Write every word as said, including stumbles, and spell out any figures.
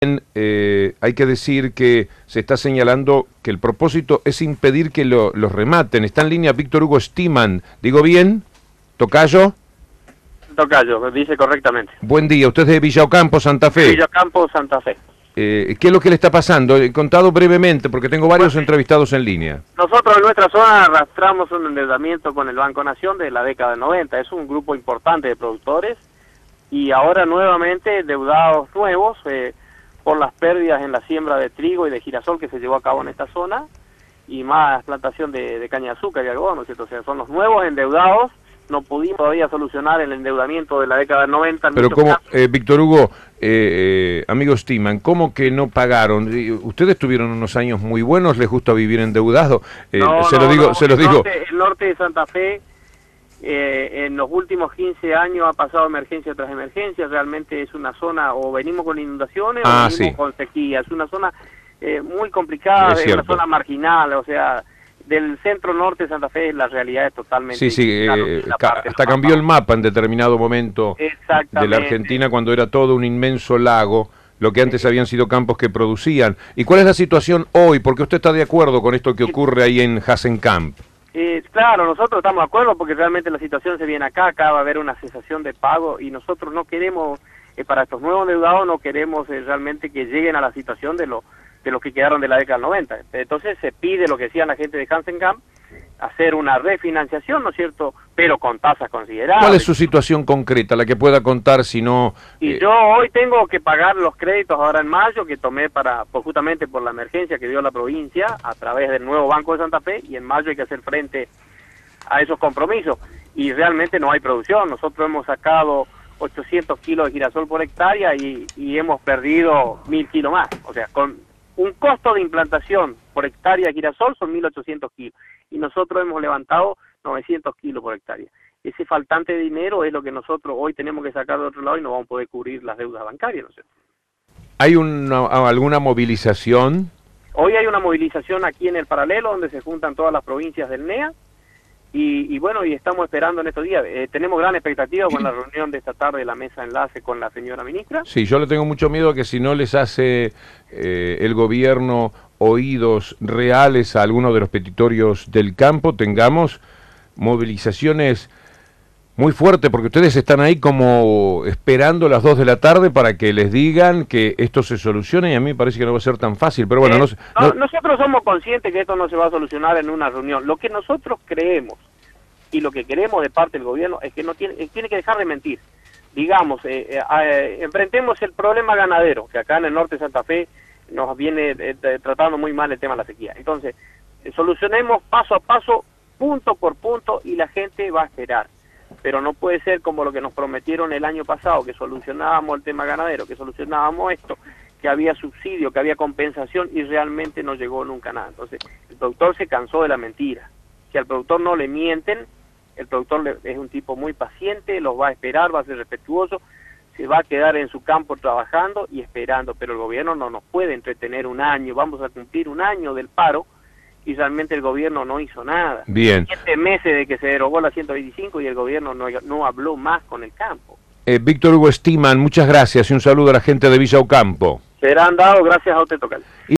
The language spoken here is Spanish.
Eh, hay que decir que se está señalando que el propósito es impedir que lo, los rematen. Está en línea Víctor Hugo Stiman. ¿Digo bien? ¿Tocayo? Tocayo, dice correctamente. Buen día, usted es de Villa Ocampo, Santa Fe. Villa Ocampo, Santa Fe. Eh, ¿Qué es lo que le está pasando? He contado brevemente, porque tengo varios bueno, entrevistados en línea. Nosotros en nuestra zona arrastramos un endeudamiento con el Banco Nación de la década del noventa. Es un grupo importante de productores y ahora nuevamente endeudados nuevos eh, por las pérdidas en la siembra de trigo y de girasol que se llevó a cabo en esta zona y más plantación de, de caña de azúcar y algodón, ¿no es cierto? O sea, son los nuevos endeudados. No pudimos todavía solucionar el endeudamiento de la década del noventa. Pero como, eh, Víctor Hugo, eh, eh, amigo Stiman, ¿cómo que no pagaron? Ustedes tuvieron unos años muy buenos, les gusta vivir endeudado. Eh, no, se no, lo digo, no, se los el digo. Norte, el norte de Santa Fe, eh, en los últimos quince años ha pasado emergencia tras emergencia. Realmente es una zona, o venimos con inundaciones ah, o venimos sí. con sequía. Es una zona eh, muy complicada, es, es una zona marginal, o sea... Del centro norte de Santa Fe la realidad es totalmente... Sí, sí, eh, ca hasta cambió el mapa en determinado momento de la Argentina cuando era todo un inmenso lago, lo que antes habían sido campos que producían. ¿Y cuál es la situación hoy? Porque usted está de acuerdo con esto que ocurre ahí en Hasenkamp. Eh, claro, nosotros estamos de acuerdo porque realmente la situación se viene acá, acá va a haber una cesación de pago y nosotros no queremos, eh, para estos nuevos endeudados no queremos eh, realmente que lleguen a la situación de los de los que quedaron de la década del noventa. Entonces se pide lo que decían la gente de Hasenkamp, hacer una refinanciación, ¿no es cierto?, pero con tasas considerables. ¿Cuál es su situación concreta, la que pueda contar si no...? Y eh... yo hoy tengo que pagar los créditos ahora en mayo que tomé para pues, justamente por la emergencia que dio la provincia a través del nuevo Banco de Santa Fe, y en mayo hay que hacer frente a esos compromisos. Y realmente no hay producción. Nosotros hemos sacado ochocientos kilos de girasol por hectárea y, y hemos perdido mil kilos más. O sea, con un costo de implantación por hectárea de girasol son mil ochocientos kilos y nosotros hemos levantado novecientos kilos por hectárea. Ese faltante de dinero es lo que nosotros hoy tenemos que sacar de otro lado y no vamos a poder cubrir las deudas bancarias, ¿no es cierto? ¿Hay una, alguna movilización? Hoy hay una movilización aquí en el Paralelo donde se juntan todas las provincias del N E A y, y bueno, y estamos esperando en estos días. Eh, tenemos gran expectativa con la reunión de esta tarde de la mesa enlace con la señora ministra. Sí, yo le tengo mucho miedo a que si no les hace eh, el gobierno oídos reales a algunos de los petitorios del campo, tengamos movilizaciones muy fuertes, porque ustedes están ahí como esperando las dos de la tarde para que les digan que esto se solucione y a mí me parece que no va a ser tan fácil, pero bueno... Eh, no, no, nosotros somos conscientes que esto no se va a solucionar en una reunión. Lo que nosotros creemos y lo que queremos de parte del gobierno es que no tiene, tiene que dejar de mentir. Digamos, eh, eh, eh, enfrentemos el problema ganadero, que acá en el norte de Santa Fe nos viene eh, tratando muy mal el tema de la sequía. Entonces, eh, solucionemos paso a paso, punto por punto, y la gente va a esperar. Pero no puede ser como lo que nos prometieron el año pasado, que solucionábamos el tema ganadero, que solucionábamos esto, que había subsidio, que había compensación, y realmente no llegó nunca nada. Entonces, el productor se cansó de la mentira. Si al productor no le mienten, el productor le, es un tipo muy paciente, los va a esperar, va a ser respetuoso, se va a quedar en su campo trabajando y esperando, pero el gobierno no nos puede entretener un año, vamos a cumplir un año del paro, y realmente el gobierno no hizo nada. Bien. Siete meses de que se derogó la ciento veinticinco y el gobierno no, no habló más con el campo. Eh, Víctor Hugo Stiman, muchas gracias y un saludo a la gente de Villa Ocampo. Serán dados, gracias a usted, Tocayo.